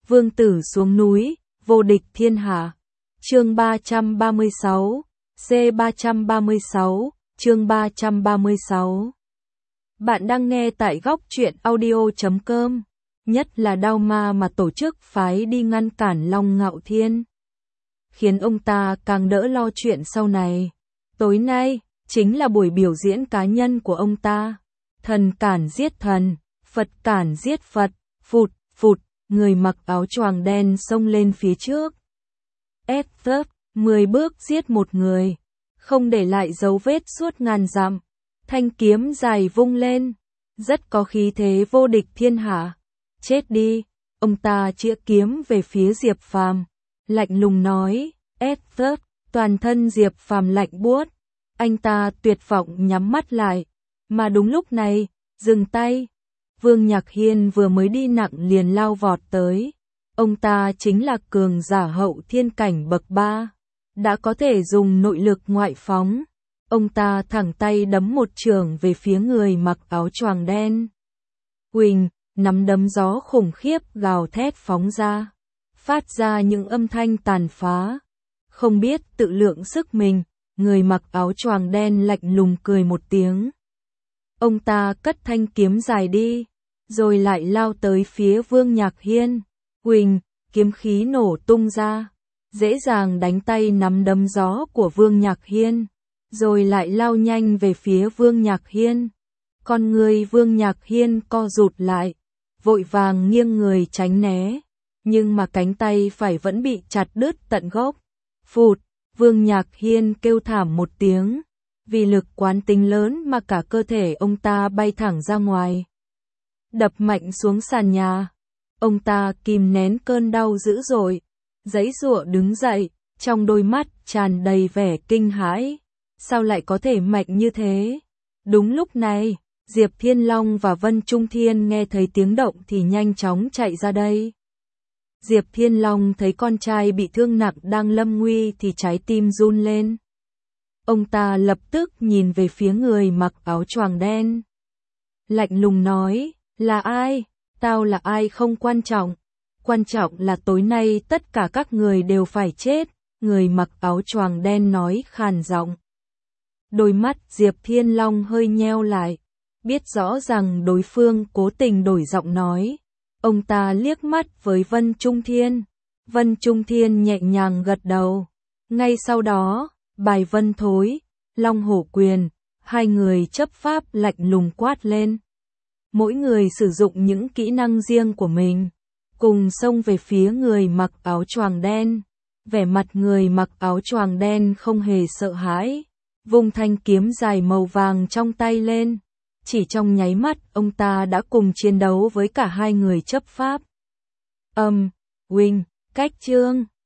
vương tử xuống núi, vô địch thiên hạ. Chương 336, C336, chương 336. Bạn đang nghe tại góc truyện audio.com. Nhất là Đao Ma mà tổ chức phái đi ngăn cản Long Ngạo Thiên, khiến ông ta càng đỡ lo chuyện sau này. Tối nay chính là buổi biểu diễn cá nhân của ông ta. Thần cản giết thần, Phật cản giết Phật, phụt, phụt, người mặc áo choàng đen xông lên phía trước. Ép 10 bước giết một người, không để lại dấu vết suốt ngàn dặm. Thanh kiếm dài vung lên, rất có khí thế vô địch thiên hạ. Chết đi, ông ta chĩa kiếm về phía Diệp Phàm, lạnh lùng nói, ép toàn thân Diệp Phàm lạnh buốt. Anh ta tuyệt vọng nhắm mắt lại, mà đúng lúc này, dừng tay. Vương Nhạc Hiên vừa mới đi nặng liền lao vọt tới. Ông ta chính là cường giả hậu thiên cảnh bậc 3, đã có thể dùng nội lực ngoại phóng. Ông ta thẳng tay đấm một chưởng về phía người mặc áo choàng đen. Huỳnh, nắm đấm gió khủng khiếp gào thét phóng ra, phát ra những âm thanh tàn phá. Không biết tự lượng sức mình, người mặc áo choàng đen lạnh lùng cười một tiếng. Ông ta cất thanh kiếm dài đi, rồi lại lao tới phía Vương Nhạc Hiên. Huỳnh, kiếm khí nổ tung ra, dễ dàng đánh tay nắm đấm gió của Vương Nhạc Hiên, rồi lại lao nhanh về phía Vương Nhạc Hiên. Con người Vương Nhạc Hiên co rụt lại, vội vàng nghiêng người tránh né, nhưng mà cánh tay phải vẫn bị chặt đứt tận gốc. Phụt, Vương Nhạc Hiên kêu thảm một tiếng, vì lực quán tính lớn mà cả cơ thể ông ta bay thẳng ra ngoài, đập mạnh xuống sàn nhà. Ông ta kìm nén cơn đau dữ dội, giãy giụa đứng dậy, trong đôi mắt tràn đầy vẻ kinh hãi. Sao lại có thể mạnh như thế? Đúng lúc này, Diệp Thiên Long và Vân Trung Thiên nghe thấy tiếng động thì nhanh chóng chạy ra đây. Diệp Thiên Long thấy con trai bị thương nặng đang lâm nguy thì trái tim run lên. Ông ta lập tức nhìn về phía người mặc áo choàng đen, lạnh lùng nói, là ai? Tao là ai không quan trọng. Quan trọng là tối nay tất cả các người đều phải chết, người mặc áo choàng đen nói khàn giọng. Đôi mắt Diệp Thiên Long hơi nheo lại, biết rõ rằng đối phương cố tình đổi giọng nói. Ông ta liếc mắt với Vân Trung Thiên. Vân Trung Thiên nhẹ nhàng gật đầu. Ngay sau đó, bài vân thối, long hổ quyền, hai người chấp pháp lạnh lùng quát lên. Mỗi người sử dụng những kỹ năng riêng của mình, cùng xông về phía người mặc áo choàng đen. Vẻ mặt người mặc áo choàng đen không hề sợ hãi, vung thanh kiếm dài màu vàng trong tay lên. Chỉ trong nháy mắt, ông ta đã cùng chiến đấu với cả hai người chấp pháp. Huỳnh, cách chương